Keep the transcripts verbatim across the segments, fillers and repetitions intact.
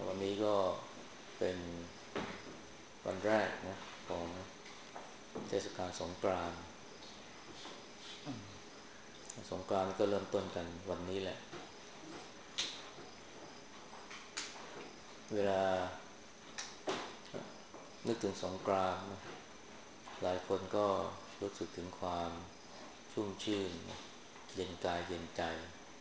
วันนี้ก็เป็นวันแรกนะของเทศกาลสงกรานต์สงกรานต์ก็เริ่มต้นกันวันนี้แหละเวลานึกถึงสงกรานต์นะหลายคนก็รู้สึกถึงความชุ่มชื่นเย็นกายเย็นใจ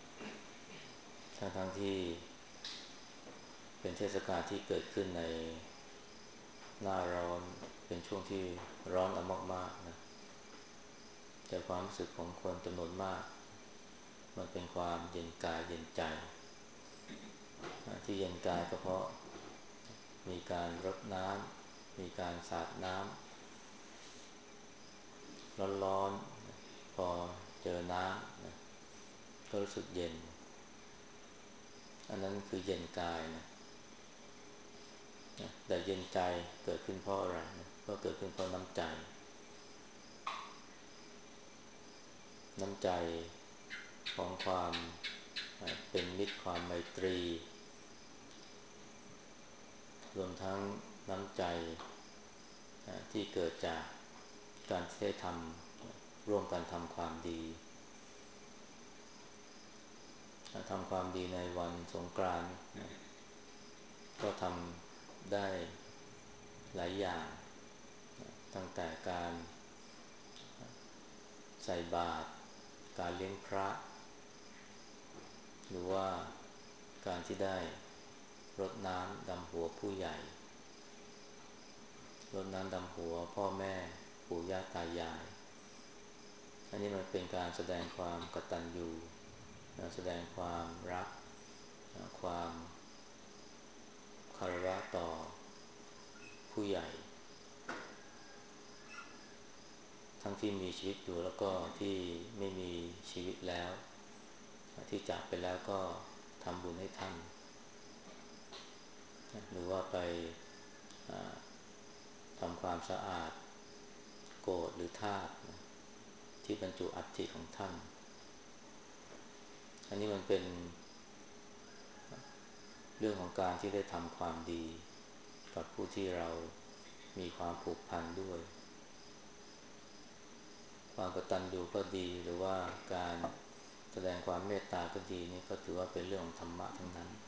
ทั้งๆที่เป็นเทศกาลที่เกิดขึ้นในหน้าร้อนเป็นช่วงที่ร้อนเอามากๆนะแต่ความรู้สึกของคนจำนวนมากมันเป็นความเย็นกายเย็นใจที่เย็นกายก็เพราะมีการรดน้ำมีการสาดน้ำร้อนๆพอเจอน้ำนะก็รู้สึกเย็นอันนั้นคือเย็นกายนะแต่เย็นใจเกิดขึ้นเพราะอะไรนะก็เกิดขึ้นเพราะน้ำใจน้ำใจของความเป็นมิตรความไมตรีรวมทั้งน้ำใจที่เกิดจากการที่ได้ทำร่วมกันทำความดีทำความดีในวันสงกรานต์ก็ทำได้หลายอย่างตั้งแต่การใส่บาตรการเลี้ยงพระหรือว่าการที่ได้รดน้ำดำหัวผู้ใหญ่รดน้ำดำหัวพ่อแม่ปู่ย่าตายายอันนี้มันเป็นการแสดงความกตัญญูแสดงความรักความคารวะต่อผู้ใหญ่ทั้งที่มีชีวิตอยู่แล้วก็ที่ไม่มีชีวิตแล้วที่จากไปแล้วก็ทำบุญให้ท่านหรือว่าไปทำความสะอาดโกฐหรือธาตุที่บรรจุอัฐิของท่านอันนี้มันเป็นเรื่องของการที่ได้ทำความดีกับผู้ที่เรามีความผูกพันด้วยความกตัญญูก็ดีหรือว่าการแสดงความเมตตาก็ดีนี่ก็ถือว่าเป็นเรื่องของธรรมะทั้งนั้น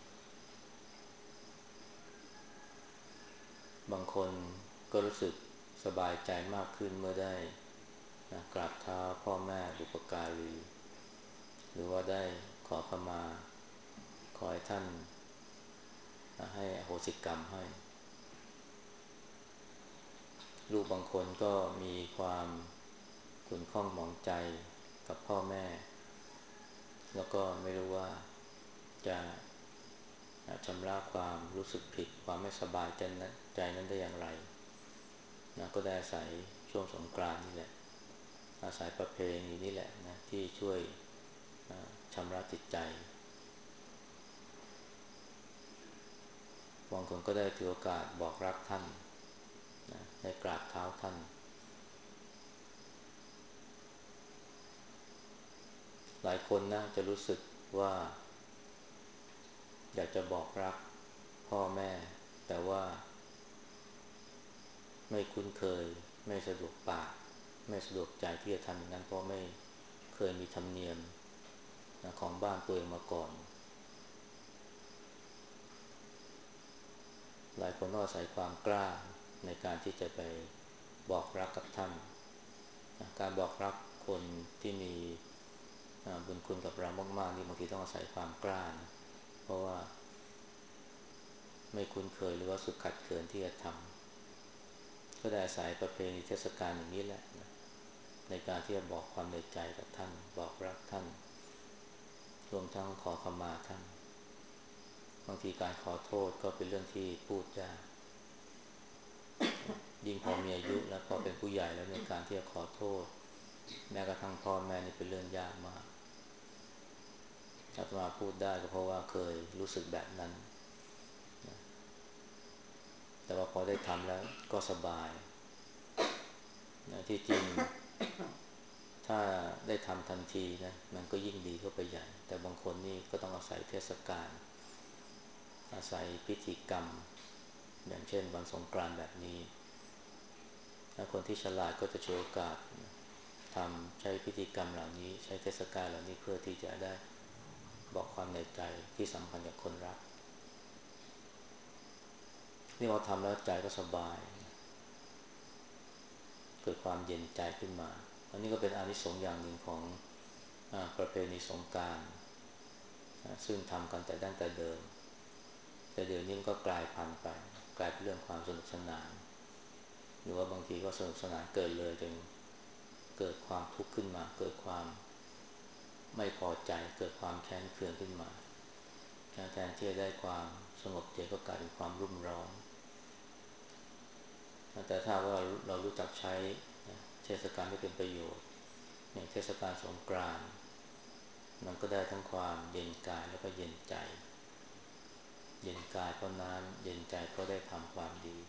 บางคนก็รู้สึกสบายใจมากขึ้นเมื่อได้นะกราบเท้าพ่อแม่บุพการีหรือว่าได้ขอขมาขอให้ท่านให้อโหสิกรรมให้ลูกบางคนก็มีความขุ่นข้องหมองใจกับพ่อแม่แล้วก็ไม่รู้ว่าจะชำระความรู้สึกผิดความไม่สบายใจนั้นใจนั้นได้อย่างไรนะก็ได้อาศัยช่วงสงกรานต์นี่แหละอาศัยประเพณีนี่แหละนะที่ช่วยชำระจิตใจบางคนก็ได้ถือโอกาสบอกรักท่านนะได้กราบเท้าท่านหลายคนนะจะรู้สึกว่าอยากจะบอกรักพ่อแม่แต่ว่าไม่คุ้นเคยไม่สะดวกปากไม่สะดวกใจที่จะทำอย่างนั้นเพราะไม่เคยมีธรรมเนียมของบ้านตัวเองมาก่อนหลายคนก็อาศัยความกล้าในการที่จะไปบอกรักกับท่านการบอกรักคนที่มีบุญคุณกับเรามากๆนี่บางทีต้องอาศัยความกล้านะเพราะว่าไม่คุ้นเคยหรือว่าสึกขัดเขินที่จะทำก็ได้อาศัยประเพณีเทศกาลอย่างนี้แหละนะในการที่จะบอกความในใจกับท่านบอกรักท่านรวมทั้งขอขมาท่านบางทีการขอโทษก็เป็นเรื่องที่พูดยากยิ่งพอมีอายุแล้วพอเป็นผู้ใหญ่แล้วในการที่จะขอโทษแม้กระทั่งพ่อแม่นี่เป็นเรื่องยากมากอาตมาพูดได้ก็เพราะว่าเคยรู้สึกแบบนั้นแต่ว่าพอได้ทำแล้วก็สบายที่จริงถ้าได้ทำทันทีนะมันก็ยิ่งดีเข้าไปใหญ่แต่บางคนนี่ก็ต้องอาศัยเทศกาลอาศัยพิธีกรรมอย่างเช่นวันสงกรานต์แบบนี้ถ้าคนที่ฉลาดก็จะฉวยโอกาสทำใช้พิธีกรรมเหล่านี้ใช้เทศกาลเหล่านี้เพื่อที่จะได้บอกความในใจที่สำคัญกับคนรักนี่พอทำแล้วใจก็สบายเกิดความเย็นใจขึ้นมาอันนี้ก็เป็นอานิสงส์อย่างหนึ่งของประเพณีสงกรานต์ซึ่งทำกันแต่ดั้งแต่เดิมแต่เดี๋ยวนี้มันก็กลายพันธุ์ไปกลายเป็นเรื่องความสนุกสนานหรือว่าบางทีก็สนุกสนานเกินเลยจนเกิดความทุกข์ขึ้นมาเกิดความไม่พอใจเกิดความแค้นเคืองขึ้นมาแทนที่จะได้ความสงบเย็นก็กลายเป็นความรุ่มร้อนแต่ถ้าว่าเรารู้จักใช้เทศกาลให้เป็นประโยชน์อย่างเทศกาลสงกรานต์มันก็ได้ทั้งความเย็นกายแล้วก็เย็นใจเย็นกายเพราะน้ำเย็นใจเพราะได้ทำความดี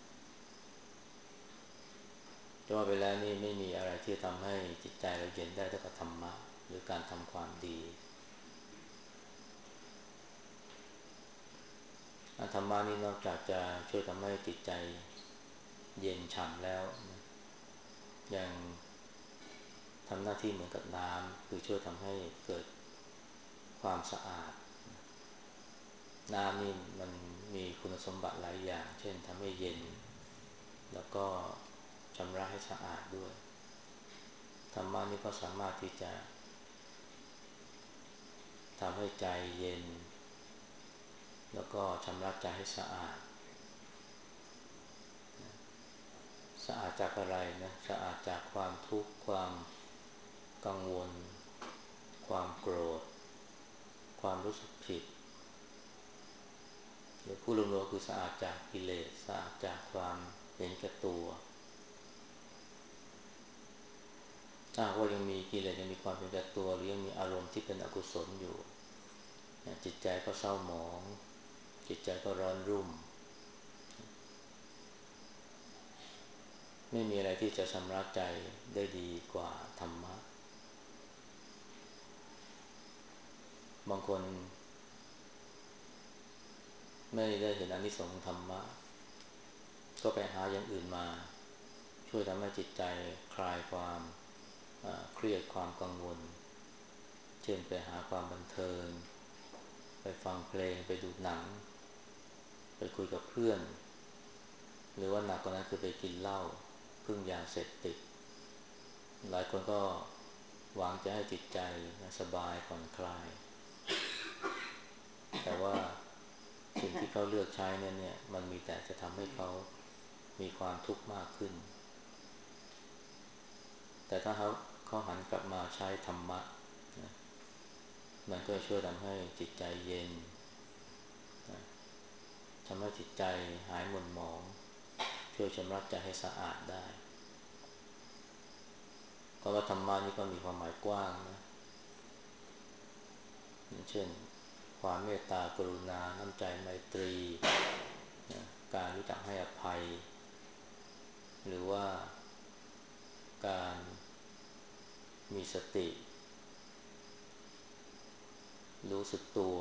จะว่าไปแล้วนี่ไม่มีอะไรที่ทำให้จิตใจเราเย็นได้เท่ากับธรรมะหรือการทำความดีธรรมะนี่นอกจากจะช่วยทำให้จิตใจเย็นฉ่ำแล้วยังทำหน้าที่เหมือนกับน้ำคือช่วยทำให้เกิดความสะอาดน้ำนี่มันมีคุณสมบัติหลายอย่างเช่นทำให้เย็นแล้วก็ชำระให้สะอาดด้วยธรรมะนี่ก็สามารถที่จะทำให้ใจเย็นแล้วก็ชำระใจให้สะอาดสะอาดจากอะไรนะสะอาดจากความทุกข์ความกังวลความโกรธความรู้สึกผิดหรือผู้รวมๆคือสะอาดจากกิเลสสะอาดจากความเห็นแก่ตัวถ้าว่ายังมีกิเลสยังมีความเห็นแก่ตัวหรือยังมีอารมณ์ที่เป็นอกุศลอยู่จิตใจก็เศร้าหมองจิตใจก็ร้อนรุ่มไม่มีอะไรที่จะชำระใจได้ดีกว่าธรรมะบางคนไม่ได้เห็นอานิสงส์ธรรมะก็ไปหาอย่างอื่นมาช่วยทำให้จิตใจคลายความเครียดความกังวลเช่นไปหาความบันเทิงไปฟังเพลงไปดูหนังไปคุยกับเพื่อนหรือว่าหนักกว่านั้นคือไปกินเหล้าพึ่งยาเสพติดหลายคนก็หวังจะให้จิตใจสบายผ่อนคลายแต่ว่าสิ่งที่เขาเลือกใช้เนี่ยเนี่ยมันมีแต่จะทำให้เขามีความทุกข์มากขึ้นแต่ถ้าเขาเขาหันกลับมาใช้ธรรมะนะมันก็ช่วยทำให้จิตใจเย็นนะทำให้จิตใจหายหม่นหมองช่วยชำระใจให้สะอาดได้เพราะว่าธรรมะนี่ก็มีความหมายกว้างนะอย่างเช่นความเมตตากรุณาน้ำใจไมตรีนะการรู้จักให้อภัยหรือว่าการมีสติรู้สึกตัว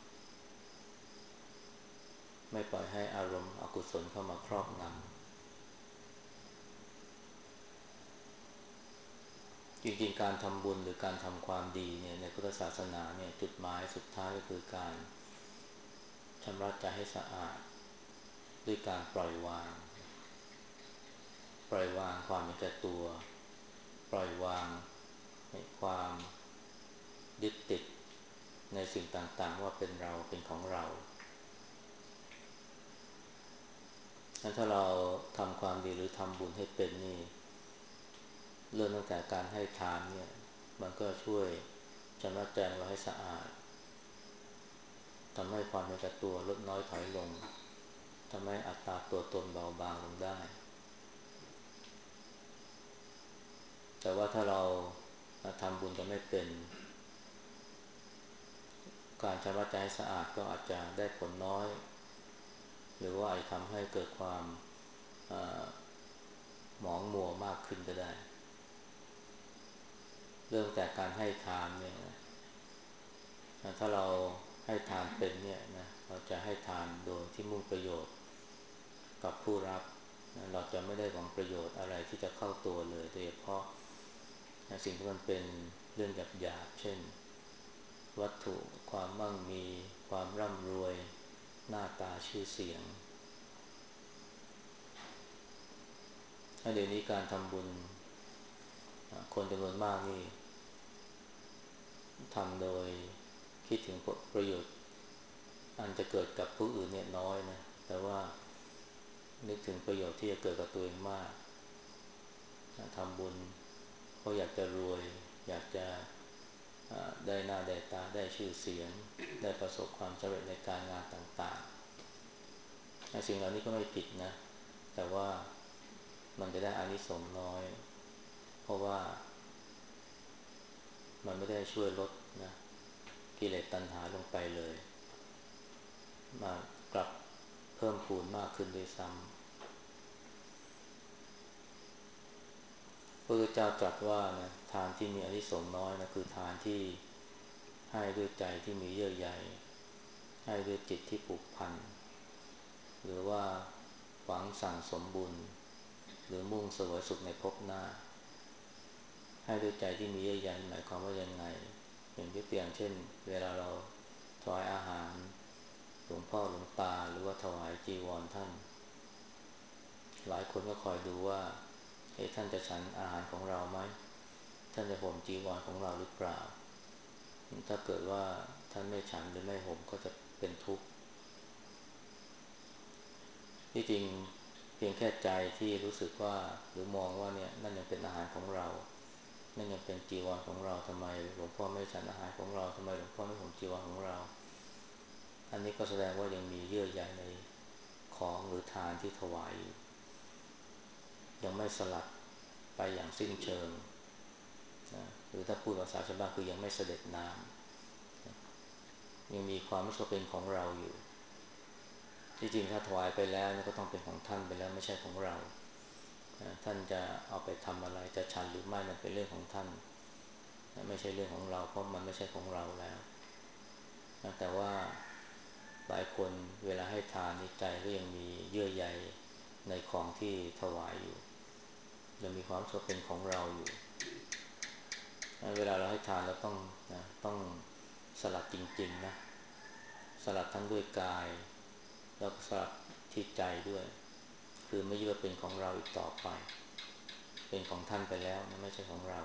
ไม่ปล่อยให้อารมณ์อกุศลเข้ามาครอบงำจริงๆการทำบุญหรือการทำความดีเนี่ยในพุทธศาสนาเนี่ยจุดหมายสุดท้ายก็คือการชำระใจให้สะอาดด้วยการปล่อยวางปล่อยวางความเห็นแก่ตัวปล่อยวางความยึดติดในสิ่งต่างๆว่าเป็นเราเป็นของเราถ้าเราทำความดีหรือทำบุญให้เป็นนี่เริ่มตั้งแต่การให้ทานเนี่ยมันก็ช่วยชำระใจเราให้สะอาดทำให้ความเห็นแก่ตัวลดน้อยถอยลงทำให้อัตราตัวตนเบาบางลงได้แต่ว่าถ้าเราทำบุญแต่ไม่เป็นการชำระใจให้สะอาดก็อาจจะได้ผลน้อยหรือว่าอาจทำให้เกิดความหมองมัวมากขึ้นก็ได้เริ่มจากการให้ทานเนี่ยถ้าเราให้ทานเป็นเนี่ยนะเราจะให้ทานโดยที่มุ่งประโยชน์กับผู้รับนะเราจะไม่ได้หวังประโยชน์อะไรที่จะเข้าตัวเลยโดยเฉพาะนะสิ่งที่มันเป็นเรื่องหยาบๆเช่นวัตถุความมั่งมีความร่ำรวยหน้าตาชื่อเสียงถ้าเดี๋ยวนี้การทำบุญคนจำนวนมากนี่ทำโดยคิดถึงประโยชน์อันจะเกิดกับผู้อื่นเนี่ยน้อยนะแต่ว่านึกถึงประโยชน์ที่จะเกิดกับตัวเองมากทำบุญเพราะอยากจะรวยอยากจะได้หน้าได้ตาได้ชื่อเสียงได้ประสบความสำเร็จในการงานต่างๆสิ่งเหล่านี้ก็ไม่ผิดนะแต่ว่ามันจะได้อานิสงส์น้อยเพราะว่ามันไม่ได้ช่วยลดนะกิเลสตัณหาลงไปเลยมากลับเพิ่มพูนมากขึ้นด้วยซ้ำพระพุทธเจ้าตรัสว่านะทานที่มีอานิสงส์น้อยนะคือทานที่ให้ด้วยใจที่มีเยื่อใยให้ด้วยจิตที่ผูกพันหรือว่าหวังสั่งสมบุญหรือมุ่งเสวยสุขในภพหน้าให้ด้วยใจที่มีเยื่อใยหมายความว่ายังไงอย่างยกตัวอย่างเช่นเวลาเราถวายอาหารหลวงพ่อหลวงตาหรือว่าถวายจีวรท่านหลายคนก็คอยดูว่าเอ๊ะท่านจะฉันอาหารของเราไหมท่านจะห่มจีวรของเราหรือเปล่าถ้าเกิดว่าท่านไม่ฉันหรือไม่ห่มก็จะเป็นทุกข์ที่จริงเพียงแค่ใจที่รู้สึกว่าหรือมองว่าเนี่ยนั่นยังเป็นอาหารของเรานั่นยังเป็นจีวรของเราทำไมหลวงพ่อไม่ฉันอาหารของเราทำไมหลวงพ่อไม่ห่มจีวรของเราอันนี้ก็แสดงว่ายังมีเยื่อใยในของหรือทานที่ถวายยังไม่สลัดไปอย่างสิ้นเชิงนะหรือถ้าพูดภาษาชาวบ้านคือยังไม่เสด็จน้ำยังมีความรู้สึกเป็นของเราอยู่ที่จริงถ้าถวายไปแล้วก็ต้องเป็นของท่านไปแล้วไม่ใช่ของเราท่านจะเอาไปทำอะไรจะฉันหรือไม่มันเป็นเรื่องของท่านไม่ใช่เรื่องของเราเพราะมันไม่ใช่ของเราแล้วแต่ว่าหลายคนเวลาให้ทานในใจก็ยังมีเยื่อใยในของที่ถวายอยู่ยังมีความรู้สึกเป็นของเราอยู่เวลาเราให้ทานเราต้องนะต้องสลัดจริงๆนะสลัดทั้งด้วยกายแล้วก็สลัดที่ใจด้วยคือไม่ยึดว่าเป็นของเราอีกต่อไปเป็นของท่านไปแล้วนะไม่ใช่ของเรา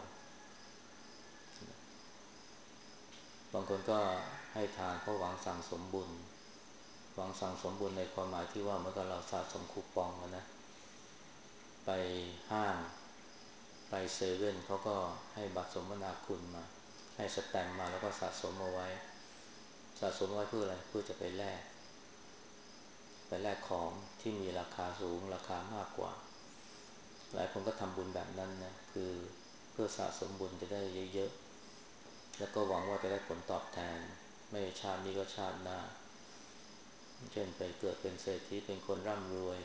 บางคนก็ให้ทานเพราะหวังสั่งสมบุญหวังสั่งสมบุญในความหมายที่ว่าเมื่อกี้เราสะสมคูปองนะไปห้างไปเซเว่นเขาก็ให้บัตรสมนาคุณมาให้สแตมป์มาแล้วก็สะสมเอาไว้สะสมไว้เพื่ออะไรเพื่อจะไปแลกไปแลกของที่มีราคาสูงราคามากกว่าหลายคนก็ทำบุญแบบนั้นนะคือเพื่อสะสมบุญจะได้เยอะๆแล้วก็หวังว่าจะได้ผลตอบแทนไม่ชาตินี้ก็ชาติหน้าเช่นไปเกิดเป็นเศรษฐีเป็นคนร่ำรวย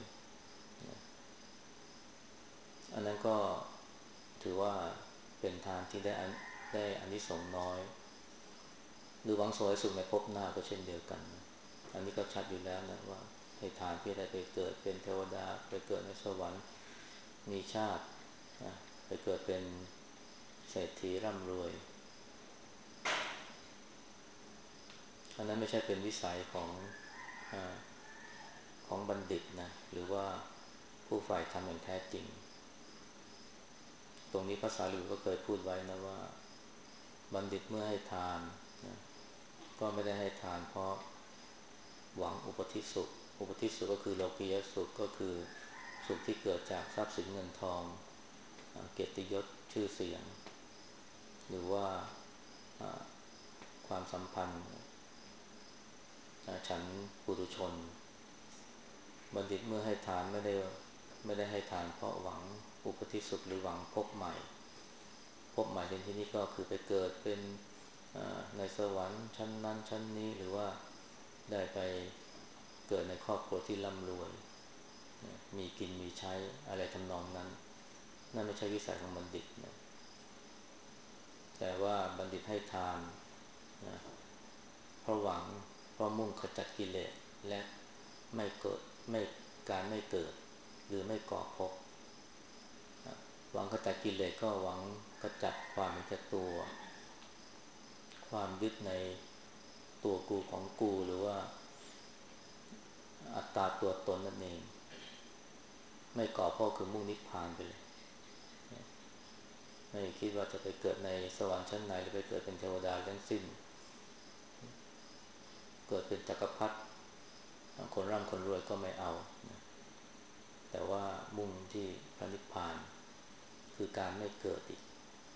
อันนั้นก็ถือว่าเป็นทานที่ได้ได้อานิสงส์น้อยหรือหวังสวยสุขในภพหน้าก็เช่นเดียวกันอันนี้ก็ชัดอยู่แล้วนะว่าให้ทานเพื่อได้ไปเกิดเป็นเทวดาไปเกิดในสวรรค์มีชาตินะไปเกิดเป็นเศรษฐีร่ำรวยอันนั้นไม่ใช่เป็นวิสัยของอ่าของบัณฑิตนะหรือว่าผู้ฝ่ายธรรมอย่างแท้จริงตรงนี้พระสารีบุตรก็เคยพูดไว้นะว่าบัณฑิตเมื่อให้ทานนะก็ไม่ได้ให้ทานเพราะหวังอุปทิศสุขอุปทิศสุขก็คือโลกียสุขก็คือสุขที่เกิดจากทรัพย์สินเงินทองเกียรติยศชื่อเสียงหรือว่าความสัมพันธ์ฉันปุถุชนบัณฑิตเมื่อให้ทานไม่ได้ไม่ได้ให้ทานเพราะหวังอุปทิศสุขหรือหวังพบใหม่พบใหม่ในที่นี้ก็คือไปเกิดเป็นในสวรรค์ชั้นนั้นชั้นนี้หรือว่าได้ไปเกิดในครอบครัวที่ร่ำรวยมีกินมีใช้อะไรทำนองนั้นนั่นไม่ใช่วิสัยของบัณฑิตนะแต่ว่าบัณฑิตให้ทานนะเพราะหวังเพราะมุ่งขจัดกิเลสและไม่เกิดไม่การไม่เกิดหรือไม่ก่อภพหวังขจัดกิเลสก็หวังขจัดความเป็นแก่ตัวความยึดในตัวกูของกูหรือว่าอัตตาตัวตนนั่นเองไม่ก่อภพคือมุ่งนิพพานไปเลยไม่คิดว่าจะไปเกิดในสวรรค์ชั้นไหนหรือไปเกิดเป็นเทวดาทั้งสิ้นเกิดเป็นจักรพรรดิคนร่ำคนรวยก็ไม่เอาแต่ว่ามุ่งที่พระนิพพานคือการไม่เกิดอีก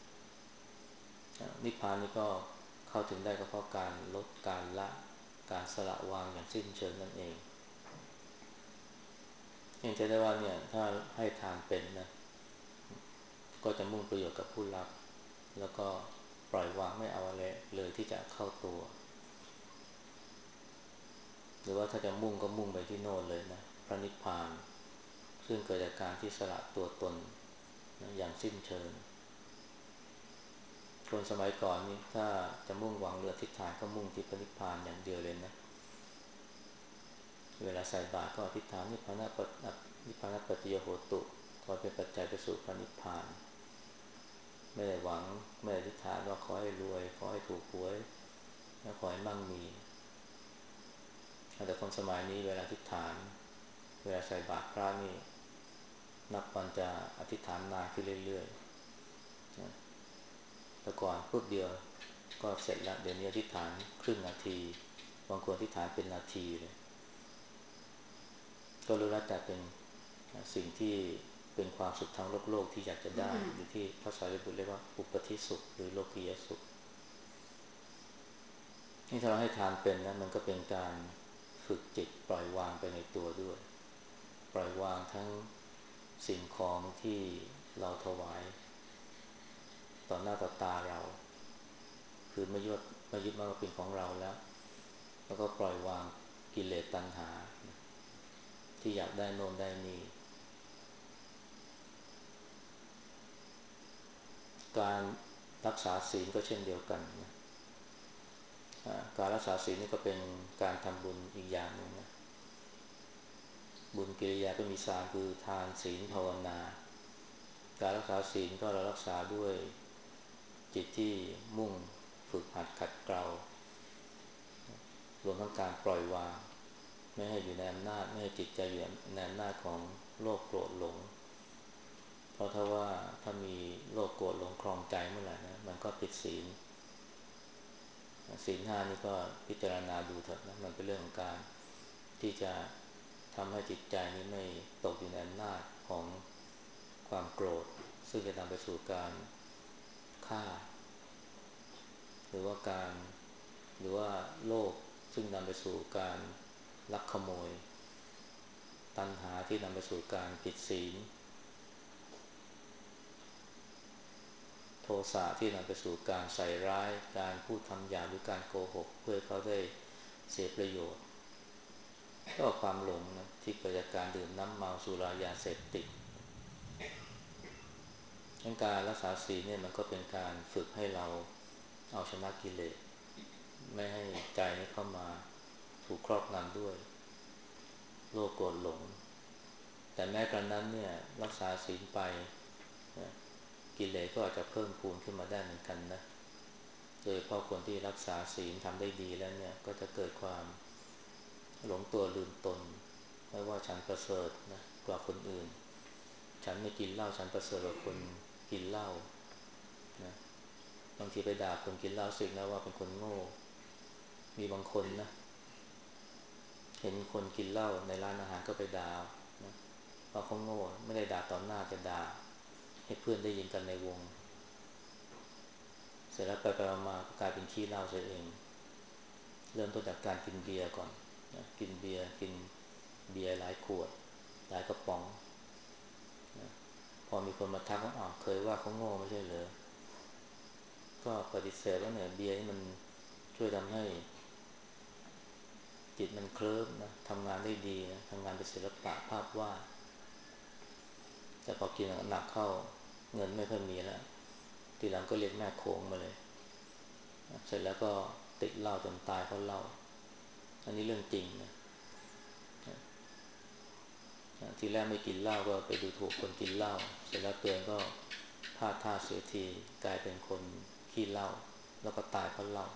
นิพพานนี่ก็เข้าถึงได้ก็เพราะการลดการละการสละวางอย่างสิ้นเชิงนั่นเองเห็นจะได้ว่าเนี่ยถ้าให้ทานเป็นนะก็จะมุ่งประโยชน์กับผู้รับแล้วก็ปล่อยวางไม่เอาอะไรเลยที่จะเข้าตัวหรือว่าถ้าจะมุ่งก็มุ่งไปที่โน่นเลยนะพระนิพพานซึ่งเกิดจากการที่สละตัวตนนะอย่างสิ้นเชิงคนสมัยก่อนนี่ถ้าจะมุ่งหวังเรือทิศทางก็มุ่งที่พระนิพพานอย่างเดียวเลยนะเวลาใส่บาตรก็อธิษฐานนิพพานะปัจนิพพานะปัจจโยโหตุขอเป็นปัจจัยไปสู่พระนิพพานไม่ได้หวังไม่ได้อธิษฐานว่าขอให้รวยขอให้ถูกหวยและขอให้มั่งมีแต่คนสมัยนี้เวลาอธิษฐานเวลาใส่บาตรพระนี่นับวันจะอธิษฐานนานขึ้นเรื่อยๆแต่ก่อนปุ๊บเดียวก็เสร็จแล้วเดี๋ยวนี้อธิษฐานครึ่งนาทีบางคนอธิษฐานเป็นนาทีเลยก็รู้แล้วแต่เป็นสิ่งที่เป็นความสุขทางโลกโลกที่อยากจะได้หรือที่พระสารีบุตรเรียกว่าอุปธิสุขหรือโลกียสุขนี่ถ้าเราให้ทานเป็นนะมันก็เป็นการฝึกจิตปล่อยวางไปในตัวด้วยปล่อยวางทั้งสิ่งของที่เราถวายต่อหน้าต่อตาเราคือไม่ยึดไม่ยึดว่าเป็นของเราแล้วแล้วก็ปล่อยวางกิเลสตัณหาที่อยากได้โน่นได้นี่การรักษาศีลก็เช่นเดียวกันนะการรักษาศีลนี่ก็เป็นการทำบุญอีกอย่างหนึ่งนะบุญกิริยาก็มีสามคือทานศีลภาวนาการรักษาศีลก็เรารักษาด้วยจิตที่มุ่งฝึกหัดขัดเกลารวมทั้งการปล่อยวางไม่ให้อยู่ในอำนาจไม่ให้จิตใจอยู่ในอำนาจของโลภโกรธหลงเพราะถ้าว่าถ้ามีโลภโกรธหลงครองใจเมื่อไหร่นะมันก็ผิดศีลศีลห้านี่ก็พิจารณาดูเถอะนะมันเป็นเรื่องของการที่จะทำให้จิตใจนี้ไม่ตกอยู่ในอำนาจของความโกรธซึ่งจะนำไปสู่การฆ่าหรือว่าการหรือว่าโลภซึ่งนำไปสู่การลักขโมยตัณหาที่นำไปสู่การผิดศีลโทสะที่นำไปสู่การใส่ร้ายการพูดคำหยาบหรือการโกหกเพื่อเขาได้เสียประโยชน์ก็ความหลงนะที่เกิดจากการดื่มน้ำเมาสุรายาเสพติดการรักษาศีลเนี่ยมันก็เป็นการฝึกให้เราเอาชนะกิเลสไม่ให้ใจนี้เข้ามาถูกครอบงำด้วยโลภโกรธหลงแต่แม้กระนั้นเนี่ยรักษาศีลไปกิเลสก็อาจจะเพิ่มพูนขึ้นมาได้เหมือนกันนะโดยเฉพาะคนที่รักษาศีลทำได้ดีแล้วเนี่ยก็จะเกิดความหลงตัวลืมตนไม่ว่าฉันประเสริฐนะกว่าคนอื่นฉันไม่กินเหล้าฉันประเสริฐกว่าคนกินเหล้านะบางทีไปด่าคนกินเหล้าสึกนะว่าเป็นคนโง่มีบางคนนะเห็นคนกินเหล้าในร้านอาหารก็ไปด่านะว่าเขาโง่ไม่ได้ด่าต่อหน้าจะด่าให้เพื่อนได้ยินกันในวงเสร็จแล้วไปไปมาก็กลายเป็นขี้เหล้าซะเองเริ่มต้นจากการกินเบียร์ก่อนนะกินเบียร์กินเบียร์หลายขวดหลายกระป๋องนะพอมีคนมาทักว่าอ้าวเคยว่าเขาโง่ไม่ใช่เหรอก็ปฏิเสธว่าเนี่ยเบียร์นี่มันช่วยทำให้จิตมันเคลิ้มนะทำงานได้ดีนะทำงานเป็นศิลปะภาพวาดแต่พอกินหนักเข้าเงินไม่ค่อยมีแล้วทีหลังก็เรียกแม่โขงมาเลยเสร็จแล้วก็ติดเหล้าจนตายเพราะเหล้าอันนี้เรื่องจริงนะทีแรกไม่กินเหล้าก็ไปดูถูกคนกินเหล้าเสร็จแล้วตัวเองก็พลาดท่าเสียทีกลายเป็นคนขี้เหล้าแล้วก็ตายเพราะเหล้า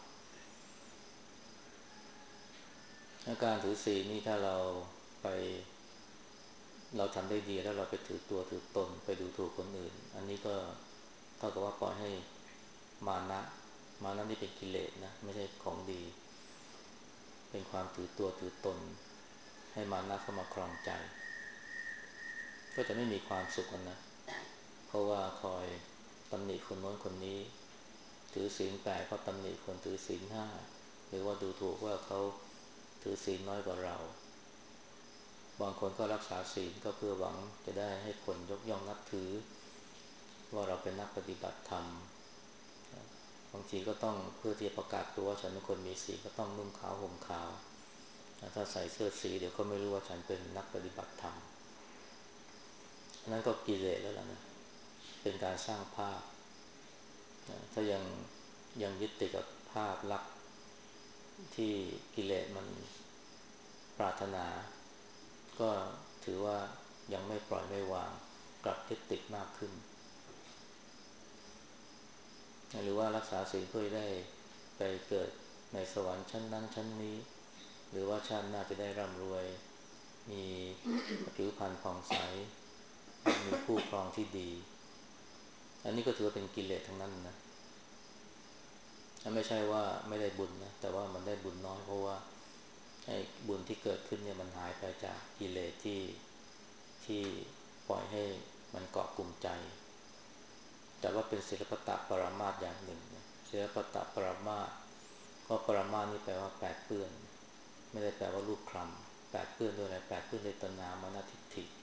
อาการถือศีลนี่ถ้าเราไปเราทำได้ดีแล้วเราไปถือตัวถือตนไปดูถูกคนอื่นอันนี้ก็เท่ากับว่าปล่อยให้มานะมานะนี่เป็นกิเลสนะไม่ใช่ของดีเป็นความถือตัวถือตนให้มานะเข้ามาครองใจก็จะไม่มีความสุขกันนะเพราะว่าคอยตำหนิคนโน้นคนนี้ถือศีลแปดก็ตำหนิคนถือศีลห้าหรือว่าดูถูกว่าเขาถือศีลน้อยกว่าเราบางคนก็รักษาศีลก็เพื่อหวังจะได้ให้คนยกย่องนับถือว่าเราเป็นนักปฏิบัติธรรมบางทีก็ต้องเพื่อที่จะประกาศตัวว่าฉันเป็นคนมีศีลก็ต้องนุ่งขาวห่มขาวถ้าใส่เสื้อสีเดี๋ยวเขาไม่รู้ว่าฉันเป็นนักปฏิบัติธรรมนั่นก็กิเลสแล้วล่ะนะเป็นการสร้างภาพถ้ายังยังยึดติดกับภาพลักษณ์ที่กิเลสมันปรารถนาก็ถือว่ายังไม่ปล่อยไม่วางกลับยึดติดมากขึ้นหรือว่ารักษาศีลเพื่อได้ไปเกิดในสวรรค์ชั้นนั้นชั้นนี้หรือว่าชาติหน้าจะได้ร่ำรวยมีผิวพรรณผ่องใสมีคู่ครองที่ดีอันนี้ก็ถือว่าเป็นกิเลสทั้งนั้นนะไม่ใช่ว่าไม่ได้บุญนะแต่ว่ามันได้บุญน้อยเพราะว่าไอ้บุญที่เกิดขึ้นเนี่ยมันหายไปจากกิเลสที่ที่ปล่อยให้มันเกาะกลุ่มใจแต่ว่าเป็นศิลปะปรมาสอย่างหนึ่งศิลปะปรมาสก็ปรมาสนี่แปลว่าแปดเปื้อนไม่ได้แปลว่ารูปคลำแปดเปื้อนด้วยอะไรแปดเปื้อนด้วยตัณหามานะทิฏฐิ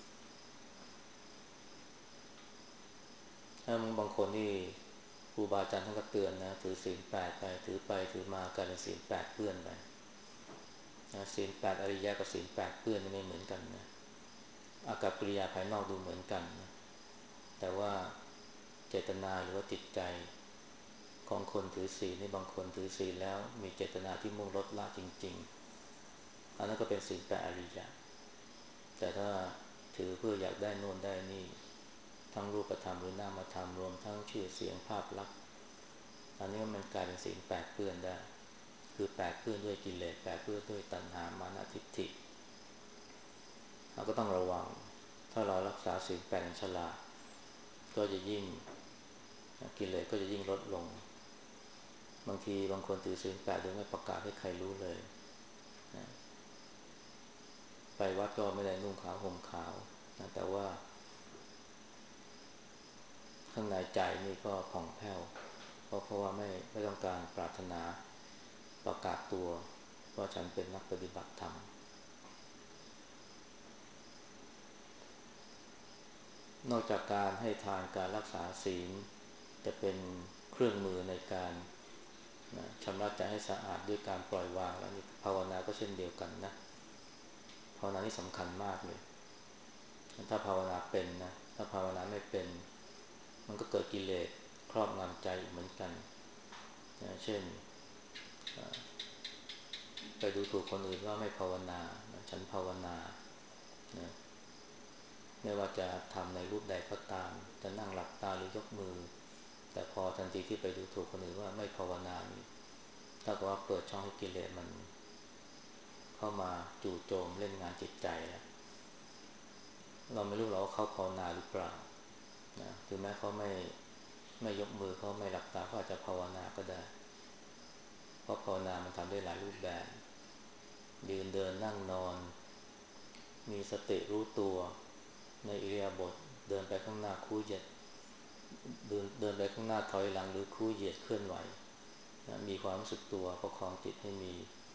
ถ้าบางคนนี่ครูบาอาจารย์ท่านก็เตือนนะถือศีลแปดไปถือไปถือมากลายเป็นศีลแปดเปื้อนไปนะศีลแปดอริยะกับศีลแปดเปื้อนนี่ไม่เหมือนกันนะอากัปกิริยาภายนอกดูเหมือนกันนะแต่ว่าเจตนาหรือว่าจิตใจของคนถือศีลนี่บางคนถือศีลแล้วมีเจตนาที่มุ่งลดละจริงๆอันนั้นก็เป็นศีลแปดอริยะแต่ถ้าถือเพื่ออยากได้โน่นได้นี่ทั้งรูปธรรมหรือนามธรรมรวมทั้งชื่อเสียงภาพลักษณ์อันนี้มันกลายเป็นศีลแปดเปื้อนได้คือแปดเปื้อนด้วยกิเลสแปดเปื้อนด้วยตัณหามานะทิฏฐิเราก็ต้องระวังถ้าเรารักษาศีลแปดอย่างฉลาดก็จะยิ่งกิเลสก็จะยิ่งลดลงบางทีบางคนถือศีลแปดโดยไม่ประกาศให้ใครรู้เลยนะไปวัดก็ไม่ได้นุ่งขาวห่มขาวนะแต่ว่าข้างในใจนี่ก็ผ่องแผ้วเพราะเพราะว่าไม่ไม่ต้องการปรารถนาประกาศตัวว่าฉันเป็นนักปฏิบัติธรรมนอกจากการให้ทานการรักษาศีลจะเป็นเครื่องมือในการนะชำระใจให้สะอาดด้วยการปล่อยวางแล้วนี่ภาวนาก็เช่นเดียวกันนะภาวนานี่สำคัญมากเลยถ้าภาวนาเป็นนะถ้าภาวนาไม่เป็นมันก็เกิดกิเลสครอบงำใจเหมือนกันนะเช่นไปดูถูกคนอื่นว่าไม่ภาวนาฉันภาวนานะไม่ว่าจะทำในรูปใดก็ตามจะนั่งหลับตาหรือยกมือแต่พอทันทีที่ไปดูถูกคนอื่นว่าไม่ภาวนานี่ถ้าก็ว่าเปิดช่องให้กิเลสมันเข้ามาจู่โจมเล่นงานจิตใจแล้วเราไม่รู้หรอกว่าเขาภาวนาหรือเปล่านะถึงแม้เขาไม่ไม่ยกมือเขาไม่หลับตาเขาอาจจะภาวนาก็ได้เพราะภาวนามันทำได้หลายรูปแบบยืนเดินนั่งนอนมีสติรู้ตัวในอิริยาบถเดินไปข้างหน้าคู่เหยียดเดินเดินไปข้างหน้าถอยหลังหรือคู่เหยียดเคลื่อนไหวนะมีความรู้สึกตัวประคองจิตให้มี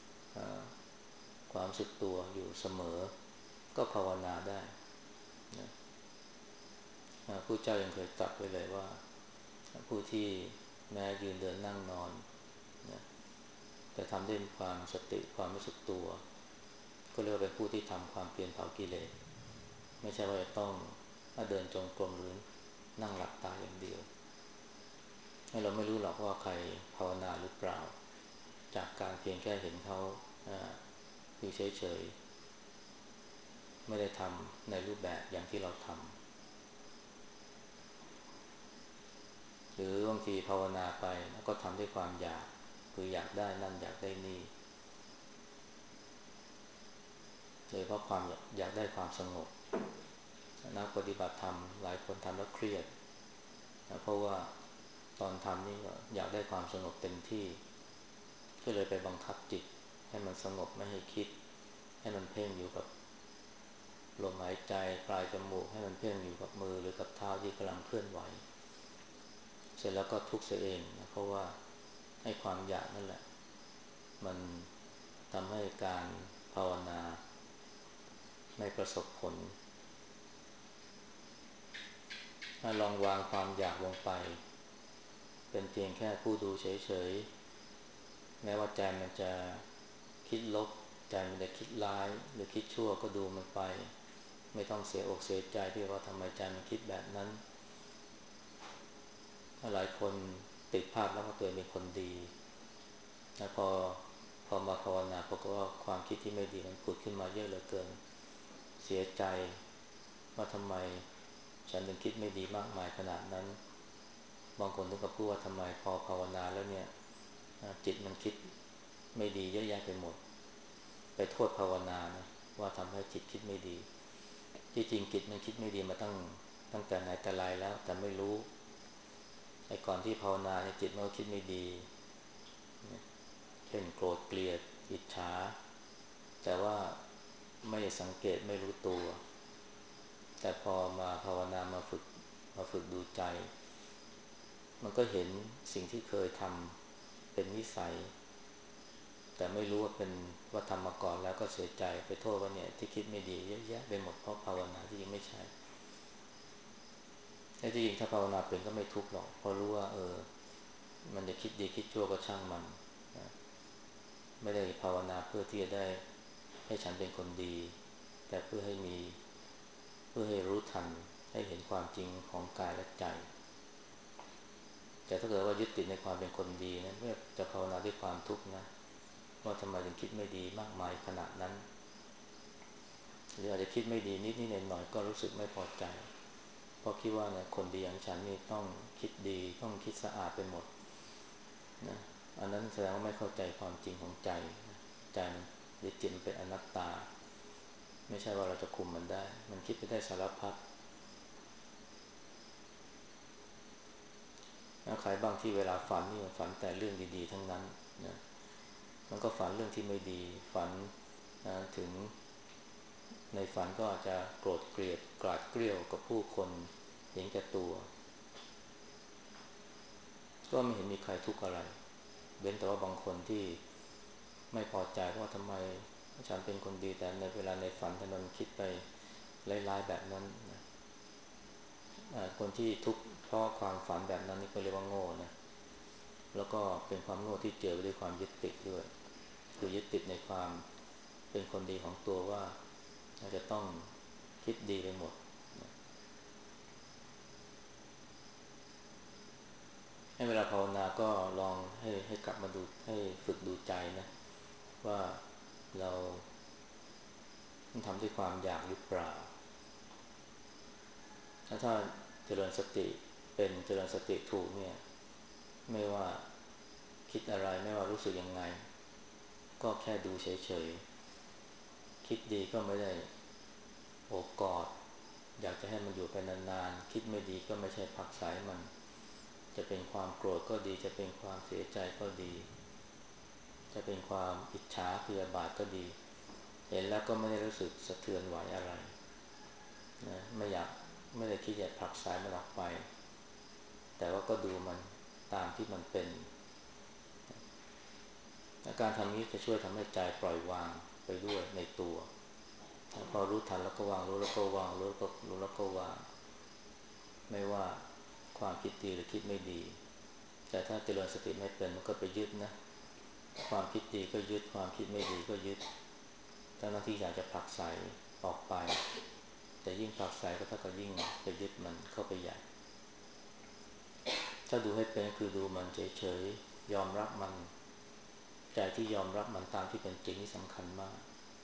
ความรู้สึกตัวอยู่เสมอก็ภาวนาได้นะผู้เจ้ายังเคยตรัสไว้เลยว่าผู้ที่แม้ยืนเดินนั่งนอนนะแต่ทำด้วยความสติความรู้สึกตัวก็เรียกว่าเป็นผู้ที่ทำความเพียรเผากิเลสไม่ใช่ว่าจะต้องเดินจงกรมหรือนั่งหลับตาอย่างเดียวให้เราไม่รู้หรอกว่าใครภาวนาหรือเปล่าจากการเพียงแค่เห็นเขาอยู่เฉยๆไม่ได้ทำในรูปแบบอย่างที่เราทำหรือบางทีภาวนาไปแล้วก็ทำด้วยความอยากคืออยากได้นั่นอยากได้นี่โดยเพราะความอยากได้ความสงบนักปฏิบัติธรรมหลายคนทำแล้วเครียดเพราะว่าตอนทำนี่ก็อยากได้ความสงบเต็มที่ก็เลยไปบังคับจิตให้มันสงบไม่ให้คิดให้มันเพ่งอยู่กับลมหายใจปลายจมูกให้มันเพ่งอยู่กับมือหรือกับเท้าที่กำลังเคลื่อนไหวเสร็จแล้วก็ทุกข์เสียเองนะเพราะว่าให้ความอยากนั่นแหละมันทำให้การภาวนาไม่ประสบผลถ้าลองวางความอยากลงไปเป็นเพียงแค่ผู้ดูเฉยๆแม้ว่าใจมันจะคิดลบใจมันจะคิดร้ายหรือคิดชั่วก็ดูมันไปไม่ต้องเสียอกเสียใจที่ว่าทำไมใจมันคิดแบบนั้นถ้าหลายคนติดภาพแล้วว่าตัวเองเป็นคนดีนะพอพอมาภาวนาปรากฏว่าความคิดที่ไม่ดีมันผุดขึ้นมาเยอะเหลือเกินเสียใจว่าทำไมฉันถึงคิดไม่ดีมากมายขนาดนั้นบางคนถึงกับพูดว่าทำไมพอภาวนาแล้วเนี่ยจิตมันคิดไม่ดีเยอะแยะไปหมดไปโทษภาวนานะว่าทำให้จิตคิดไม่ดีที่จริงจิตมันคิดไม่ดีมาตั้งตั้งแต่ไหนแต่ไรแล้วแต่ไม่รู้ไอ้ก่อนที่ภาวนาเนี่ยจิตมันก็คิดไม่ดีเช่นโกรธเกลียดอิจฉาแต่ว่าไม่สังเกตไม่รู้ตัวแต่พอมาภาวนามาฝึกมาฝึกดูใจมันก็เห็นสิ่งที่เคยทำเป็นนิสัยแต่ไม่รู้ว่าเป็นว่าทำมาก่อนแล้วก็เสียใจไปโทษว่าเนี่ยที่คิดไม่ดีเยอะแยะไปหมดเพราะภาวนาที่จริงไม่ใช่แต่ที่จริงถ้าภาวนาเป็นก็ไม่ทุกข์หรอกเพราะรู้ว่าเออมันจะคิดดีคิดชั่วก็ช่างมันไม่ได้ภาวนาเพื่อที่จะได้ให้ฉันเป็นคนดีแต่เพื่อให้มีเพื่อให้รู้ทันให้เห็นความจริงของกายและใจแต่ถ้าเกิดว่ายึดติดในความเป็นคนดีนะเมื่อจะภาวนาด้วยความทุกข์นะว่าทำไมถึงคิดไม่ดีมากมายขนาดนั้นหรืออาจจะคิดไม่ดีนิดนิดหน่อยหน่อยก็รู้สึกไม่พอใจเพราะคิดว่าเนี่ยคนดีอย่างฉันนี่ต้องคิดดีต้องคิดสะอาดไปหมดนะอันนั้นแสดงว่าไม่เข้าใจความจริงของใจใจมันหรือจิตมันเป็นอนัตตาไม่ใช่ว่าเราจะคุมมันได้มันคิดไปได้สารพัดใครบ้างที่เวลาฝันนี่มันฝันแต่เรื่องดีๆทั้งนั้นนะมันก็ฝันเรื่องที่ไม่ดีฝันนะถึงในฝันก็อาจจะโกรธเกลียดกราดเกรี้ยวกับผู้คนเห็นแก่ตัวก็ไม่เห็นมีใครทุกข์อะไรเว้นแต่ว่าบางคนที่ไม่พอใจว่าทำไมฉันเป็นคนดีแต่ในเวลาในฝันทำไมมันคิดไปร้ายๆแบบนั้นนะคนที่ทุกข์เพราะความฝันแบบนั้นนี่ก็เรียกว่าโง่นะแล้วก็เป็นความโง่ที่เจือไปด้วยความยึดติดด้วยคือยึดติดในความเป็นคนดีของตัวว่าจะต้องคิดดีไปหมดให้เวลาภาวนาก็ลองให้ให้กลับมาดูให้ฝึกดูใจนะว่าเราทำด้วยความอยากหรือเปล่าถ้าถ้าเจริญสติเป็นเจริญสติถูกเนี่ยไม่ว่าคิดอะไรไม่ว่ารู้สึกยังไงก็แค่ดูเฉยๆคิดดีก็ไม่ได้โอบกอดอยากจะให้มันอยู่ไปนานๆคิดไม่ดีก็ไม่ใช่ผลักไสมันจะเป็นความโกรธก็ดีจะเป็นความเสียใจก็ดีจะเป็นความอิจฉาพยาบาทก็ดีเห็นแล้วก็ไม่ได้รู้สึกสะเทือนไหวอะไรนะไม่อยากไม่ได้คิดจะผลักไสมันออกไปแต่ว่าก็ดูมันตามที่มันเป็นการทำนี้จะช่วยทำให้ใจปล่อยวางไปด้วยในตัวพอรู้ทันแล้วก็วางรู้แล้วก็วางรู้แล้วก็รู้แล้วก็วางไม่ว่าความคิดดีหรือคิดไม่ดีแต่ถ้าเจริญสติไม่เป็นมันก็ไปยึดนะความคิดดีก็ยึดความคิดไม่ดีก็ยึดทั้งที่อยากจะผลักไสออกไปแต่ยิ่งผลักไสก็เท่ากับยิ่งไปยึดมันเข้าไปใหญ่ถ้าดูให้เป็นคือดูมันเฉยๆยอมรับมันใจใจที่ยอมรับมันตามที่เป็นจริงนี่สำคัญมาก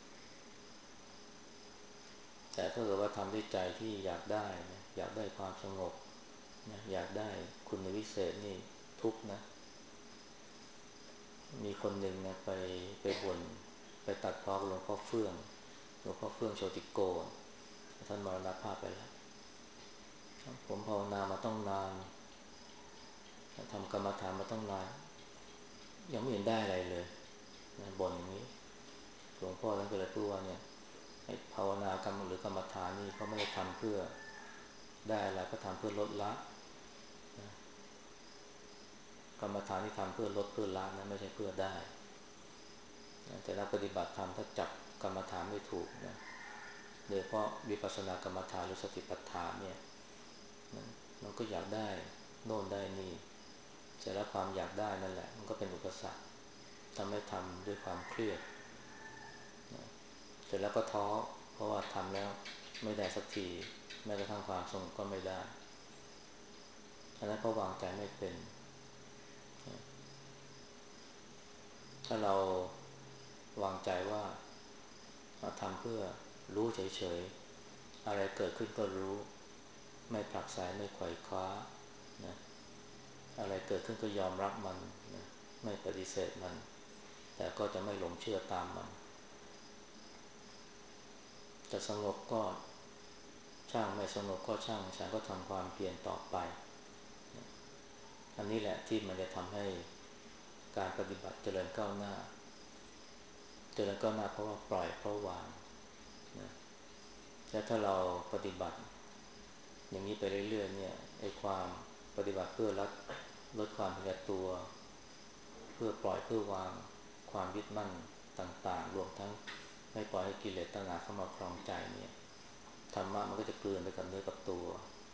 แต่ถ้าเกิดว่าทำด้วยใจที่อยากได้นะอยากได้ความสงบนะอยากได้คุณวิเศษนี่ทุกข์นะมีคนหนึ่งนะไปไปบนไปตัดพ้อกับหลวงพ่อเฟื่องหลวงพ่อเฟื่องโชติโกท่านมรณภาพไปแล้วผมภาวนามาต้องนานทำกรรมฐานมาต้องนานยังไม่เห็นได้อะไรเลยนะบ่นอย่างนี้หลวงพ่อท่านก็เลยพูดว่าเนี่ยภาวนากรรมหรือกรรมฐานนี่เขาไม่ได้ทำเพื่อได้อะไรก็ทำเพื่อลดละนะกรรมฐานที่ทำเพื่อลดเพื่อละนะไม่ใช่เพื่อได้นะแต่นักปฏิบัติธรรมถ้าจับกรรมฐานไม่ถูกนะโดยเฉพาะวิปัสสนากรรมฐานหรือสติปัฏฐานเนี่ยนะมันก็อยากได้โน่นได้นี่เสร็จแล้วความอยากได้นั่นแหละมันก็เป็นอุปสรรคทำให้ทำด้วยความเครียดนะเสร็จแล้วก็ท้อเพราะว่าทำแล้วไม่ได้สักทีแม้กระทั่งความสงบก็ไม่ได้อันนั้นก็วางใจไม่เป็นถ้าเราวางใจว่าทำเพื่อรู้เฉยๆอะไรเกิดขึ้นก็รู้ไม่ผลักไสไม่ไขว่คว้านะอะไรเกิดขึ้นก็ยอมรับมันนะไม่ปฏิเสธมันแต่ก็จะไม่หลงเชื่อตามมันจะสงบก็ช่างไม่สงบก็ช่างฉันก็ทำความเพียรต่อไปอันนี้แหละที่มันจะทำให้การปฏิบัติเจริญก้าวหน้าเจริญก้าวหน้าเพราะว่าปล่อยเพราะวางนะและถ้าเราปฏิบัติอย่างนี้ไปเรื่อยๆเนี่ยไอ้ความปฏิบัติเพื่อลดลดความเห็นแก่ตัวเพื่อปล่อยเพื่อวางความยึดมั่นต่างๆรวมทั้งไม่ปล่อยให้กิเลสตัณหาเข้ามาครองใจเนี่ยธรรมะมันก็จะกลืนไปกับเนื้อกับตัว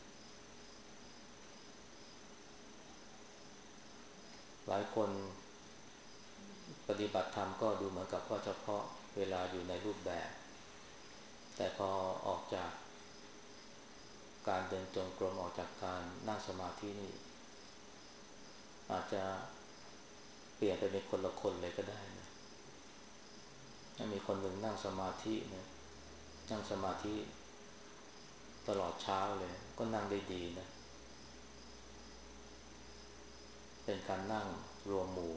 หลายคนปฏิบัติธรรมก็ดูเหมือนกับว่าเฉพาะเวลาอยู่ในรูปแบบแต่พอออกจากการเดินจงกรมออกจากการนั่งสมาธินี่อาจจะเปลี่ยนไปเป็นคนละคนเลยก็ได้นะมีคนหนึ่งนั่งสมาธินะนั่งสมาธิตลอดเช้าเลยก็นั่งได้ดีนะเป็นการนั่งรวมหมู่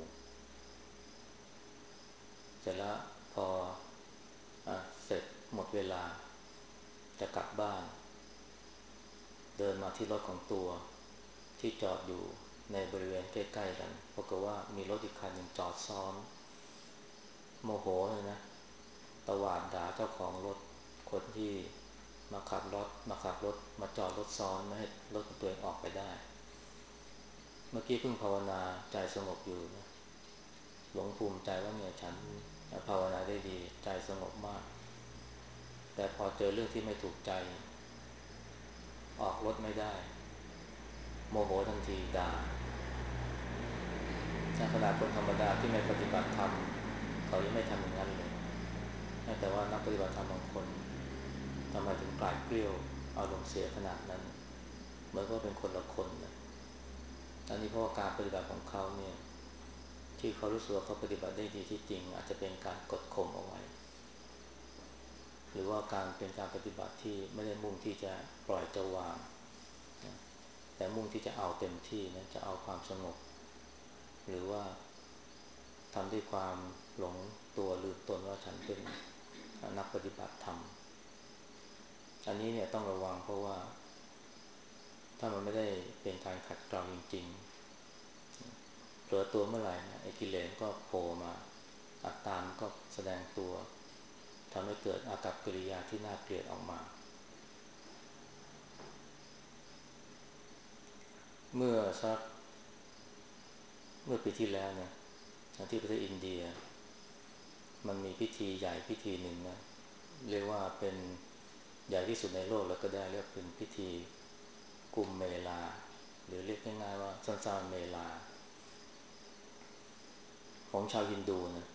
เสร็จแล้วพออ่ะเสร็จหมดเวลาจะกลับบ้านเดินมาที่รถของตัวที่จอดอยู่ในบริเวณใกล้ๆกันปรากฏว่ามีรถอีกคันหนึ่งจอดซ้อนโมโหเลยนะตวาดด่าเจ้าของรถคนที่มาขับรถมาขับรถมาจอดรถซ้อนไม่ให้รถของตัวเองออกไปได้เมื่อกี้เพิ่งภาวนาใจสงบอยู่นะหลงภูมิใจว่าเนี่ยฉันภาวนาได้ดีใจสงบมากแต่พอเจอเรื่องที่ไม่ถูกใจออกรถไม่ได้โมโหทันทีด่าขนาดคนธรรมดาที่ไม่ปฏิบัติธรรมเขายังไม่ทำอย่างนั้นเลยแต่ว่านักปฏิบัติธรรมบางคนทำไมถึงกลายเกลี้ยวอารมณ์เสียขนาดนั้นเหมือนก็เป็นคนละคนนะอันนี้เพราะว่าการปฏิบัติของเขาเนี่ยที่เขารู้สึกว่าเขาปฏิบัติได้ดีที่จริงอาจจะเป็นการกดข่มเอาไว้หรือว่าการเป็นการปฏิบัติที่ไม่ได้มุ่งที่จะปล่อยจะวางนะแต่มุ่งที่จะเอาเต็มที่นะจะเอาความสงบหรือว่าทำด้วยความหลงตัวลืมตนว่าฉันเป็นนักปฏิบัติธรรมอันนี้เนี่ยต้องระวังเพราะว่าถ้ามันไม่ได้เป็นการขัดเกลาจริงๆเผลอตัวเมื่อไหร่นะไอ้กิเลสก็โผล่มาอัตตามก็แสดงตัวทำให้เกิดอากัปกิริยาที่น่าเกลียดออกมาเมื่อสักเมื่อปีที่แล้วนะที่ประเทศอินเดียมันมีพิธีใหญ่พิธีหนึ่งนะเรียกว่าเป็นใหญ่ที่สุดในโลกแล้วก็ได้เรียกเป็นพิธีกุมเมลาหรือเรียกง่ายๆว่าสั้นๆเมลาของชาวฮินดูนะ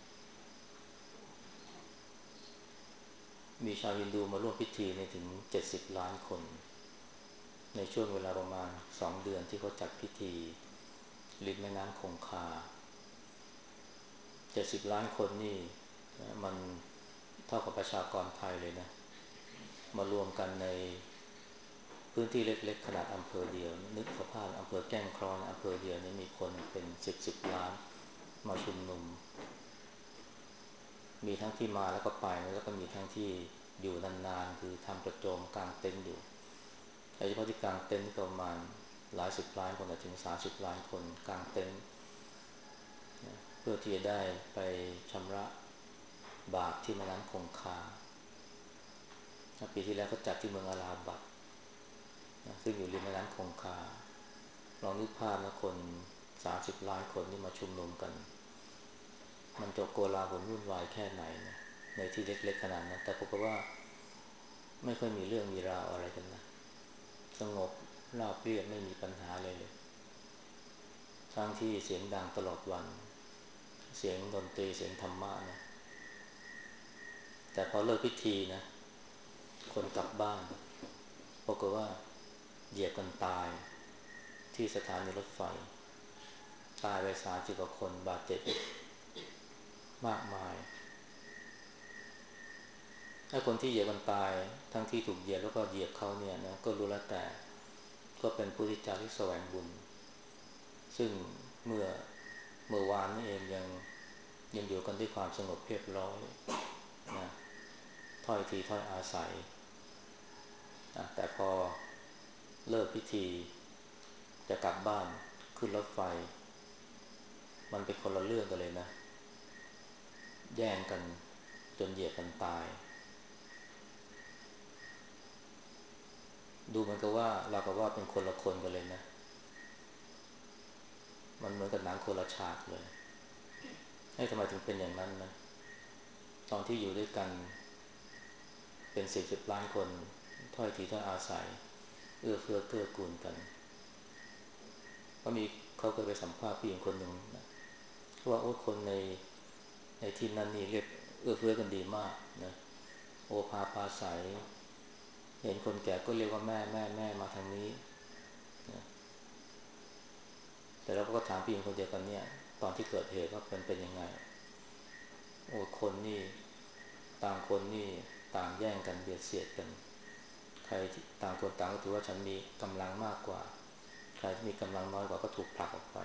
มีชาวฮินดูมาร่วมพิธีในถึงเจ็ดสิบล้านคนในช่วงเวลาประมาณสองเดือนที่เขาจัดพิธีริมแม่น้ำคงคาเจ็ดสิบล้านคนนี่มันเท่ากับประชากรไทยเลยนะมารวมกันในพื้นที่เล็กๆขนาดอำเภอเดียวนึกสภาพอำเภอแก้งเคราะห์อำเภอเดียวนี่มีคนเป็นสิบสิบล้านมาชุมนุมมีทั้งที่มาแล้วก็ไปแล้วก็มีทั้งที่อยู่นานๆคือทำกระโจมกลางเต็นท์อยู่โดยเฉพาะที่กลางเต็นท์ก็ประมาณหลายสิบล้านคนอาจถึงสามสิบล้านคนกลางเต็นท์เพื่อที่จะได้ไปชำระบาปที่แม่น้ำคงคาปีที่แล้วก็จัดที่เมืองอาลาบัดซึ่งอยู่ริมแม่น้ำคงคาลองนึกภาพนะคนสามสิบล้านคนที่มาชุมนุมกันมันจะโกลาหลวุ่นวายแค่ไหนนะในที่เล็กๆขนาดนั้นแต่ปรากฏว่าไม่ค่อยมีเรื่องมีราวอะไรกันนะสงบราบเรียบไม่มีปัญหาเลยเลยทั้งที่เสียงดังตลอดวันเสียงดนตรีเสียงธรรมะนะแต่พอเลิกพิธีนะคนกลับบ้านปรากฏว่าเหยียบกันตายที่สถานีรถไฟตายไปสามสิบกว่าคนบาดเจ็บมากมายถ้าคนที่เหยียบกันตายทั้งที่ถูกเหยียบแล้วก็เหยียบเขาเนี่ยนะก็รู้แล้วแต่ก็เป็นผู้ที่จาริกแสวงบุญซึ่งเมื่อเมื่อวานนี้เองยังยังอยู่กันด้วยความสงบเรียบร้อยนะถ้อยทีถ้อยอาศัยนะแต่พอเลิกพิธีจะกลับบ้านขึ้นรถไฟมันเป็นคนละเรื่องกันเลยนะแย่งกันจนเหยียบกันตายดูเหมือนกับว่าเรากับว่าเป็นคนละคนกันเลยนะมันเหมือนกับหนังคนละฉากเลยให้ทำไมถึงเป็นอย่างนั้นนะตอนที่อยู่ด้วยกันเป็นสิบสิบล้านคนถ้อยทีถ้อยอาศัยเอื้อเฟื้อเกื้อกูลกันก็มีเขาเคยไปสัมภาษณ์ผู้หญิงคนหนึ่งนะว่าโอ้คนในในทีมนั้นนี่เรียกเอื้อเฟื้อกันดีมากนะโอภาปาศัยเห็นคนแก่ก็เรียกว่าแม่แม่แม่มาทางนี้นะแต่เราก็ถามผู้หญิงคนเดียวกันเนี่ยตอนที่เกิดเหตุว่าเป็นเป็นยังไงโอ้คนนี่ต่างคนนี่ต่างแย่งกันเบียดเสียดกันใครต่างคนต่างก็ถือว่าฉันมีกำลังมากกว่าใครที่มีกำลังน้อยกว่าก็ถูกผลักออกไป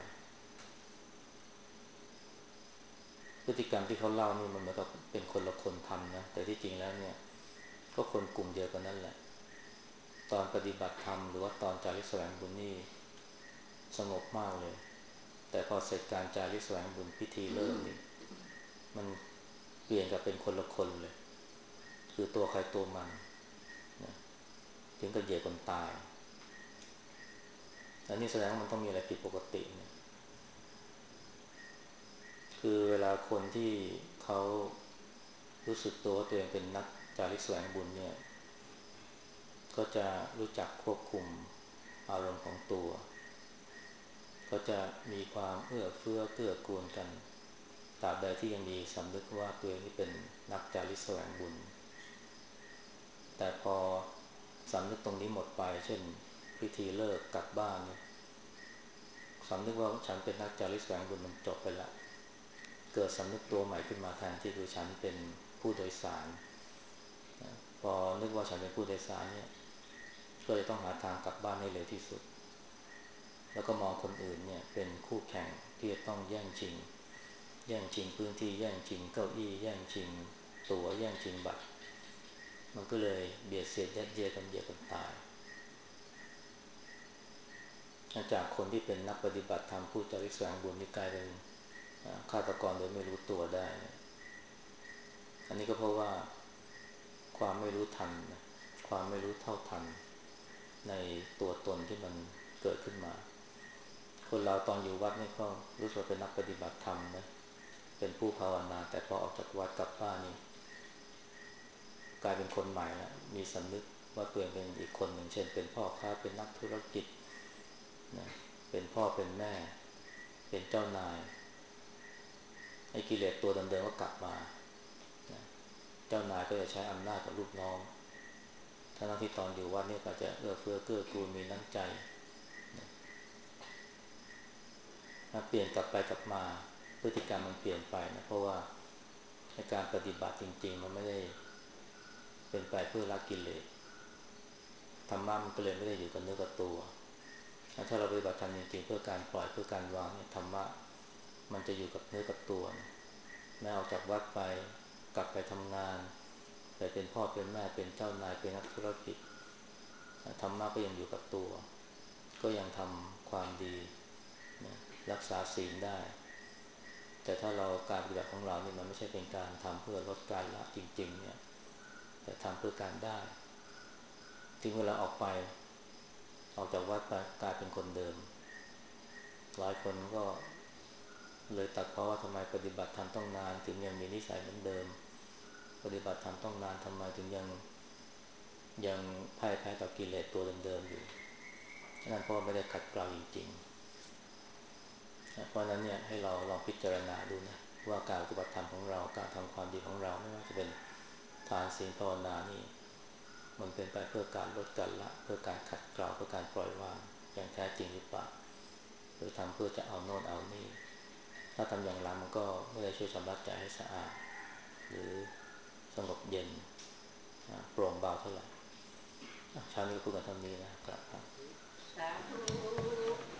พฤติกรรมที่เขาเล่านี่มันเหมือนกับเป็นคนละคนทำนะแต่ที่จริงแล้วเนี่ยก็คนกลุ่มเดียวกันนั่นแหละตอนปฏิบัติธรรมหรือว่าตอนจาริกแสวงบุญนี่สงบมากเลยแต่พอเสร็จการจาริกแสวงบุญพิธีเริ่มนี่มันเปลี่ยนกับเป็นคนละคนเลยคือตัวใครตัวมันนะถึงกับเหยียบคนตายอันนี้แสดงว่ามันต้องมีอะไรผิดปกตินะคือเวลาคนที่เขารู้สึกตัวว่าตัวเองเป็นนักจาริกแสวงบุญเนี่ยก็จะรู้จักควบคุมอารมณ์ของตัวก็จะมีความเอื้อเฟื้อเกื้อกูลกันตราบใดที่ยังมีสำนึกว่าตัวเองนี่เป็นนักจาริกแสวงบุญแต่พอสำนึกตรงนี้หมดไปเช่นพิธีเลิกกลับบ้านสำนึกว่าฉันเป็นนักจาริกแสวงบุญมันจบไปละเกิดสำนึกตัวใหม่ขึ้นมาแทนที่คือฉันเป็นผู้โดยสารพอนึกว่าฉันเป็นผู้โดยสารเนี่ยก็จะต้องหาทางกลับบ้านให้เร็วที่สุดแล้วก็มองคนอื่นเนี่ยเป็นคู่แข่งที่จะต้องแย่งชิงแย่งชิงพื้นที่แย่งชิงเก้าอี้แย่งชิงตั๋วแย่งชิงบัตรมันก็เลยเบียดเสียดยัดเยียดกันเหยียดกันตายจากคนที่เป็นนักปฏิบัติธรรมผู้จาริกแสวงบุญนี่กลายเป็นฆาตกรโดยไม่รู้ตัวได้อันนี้ก็เพราะว่าความไม่รู้ทันความไม่รู้เท่าทันในตัวตนที่มันเกิดขึ้นมาคนเราตอนอยู่วัดนี่ก็รู้สึกเป็นนักปฏิบัติธรรมนะเป็นผู้ภาวนาแต่พอออกจากวัดกลับบ้านนี่กลายเป็นคนใหม่แล้วมีสำนึกว่าตัวเองเป็นอีกคนหนึ่งเช่นเป็นพ่อค้าเป็นนักธุรกิจนะเป็นพ่อเป็นแม่เป็นเจ้านายไอ้กิเลสตัวเดิมๆก็กลับมานะเจ้านายก็จะใช้อำนาจกับลูกน้องทั้งที่ตอนอยู่วัดนี่ก็จะเอื้อเฟื้อเกื้อกูลมีน้ำใจนะเปลี่ยนกลับไปกลับมาพฤติกรรมมันเปลี่ยนไปนะเพราะว่าในการปฏิบัติจริงๆมันไม่ได้เป็นไปเพื่อละกิเลสธรรมะมันก็เลยไม่ได้อยู่กับเนื้อกับตัวถ้าเราปฏิบัติธรรมจริงๆเพื่อการปล่อยเพื่อการวางเนี่ยธรรมะมันจะอยู่กับเนื้อกับตัวนะแม้ออกจากวัดไปกลับไปทำงานไปเป็นพ่อเป็นแม่เป็นเจ้านายเป็นนักธุรกิจธรรมะก็ยังอยู่กับตัวก็ยังทำความดีนะรักษาศีลได้แต่ถ้าเราการปฏิบัติของเรานี่มันไม่ใช่เป็นการทำเพื่อลดการละจริงๆเนี่ยแต่ทำเพื่อการได้ถึงเวลาออกไปออกจากวัดไปกลายเป็นคนเดิมหลายคนก็เลยตัดเพราะว่าทำไมปฏิบัติธรรมต้องนานถึงยังมีนิสัยเหมือนเดิมปฏิบัติธรรมต้องนานทำไมถึงยังยังพ่ายแพ้ต่อกิเลสตัวเดิมๆอยู่นั่นเพราะไม่ได้ขัดเกลาจริงๆเพราะนั้นเนี่ยให้เราลองพิจารณาดูนะว่าการปฏิบัติธรรมของเราการทำความดีของเราไม่ว่าจะเป็นทานศีลภาวนานี่มันเป็นไปเพื่อการลดการละเพื่อการขัดเกลาเพื่อการปล่อยวางอย่างแท้จริงหรือเปล่าหรือทำเพื่อจะเอาโน่นเอานี่ถ้าทำอย่างนั้นมันก็ไม่ได้ช่วยชำระใจให้สะอาดหรือสงบเย็นโปร่งเบาเท่าไหร่เช้านี้ก็พูดกันเท่านี้นะครับสาธุ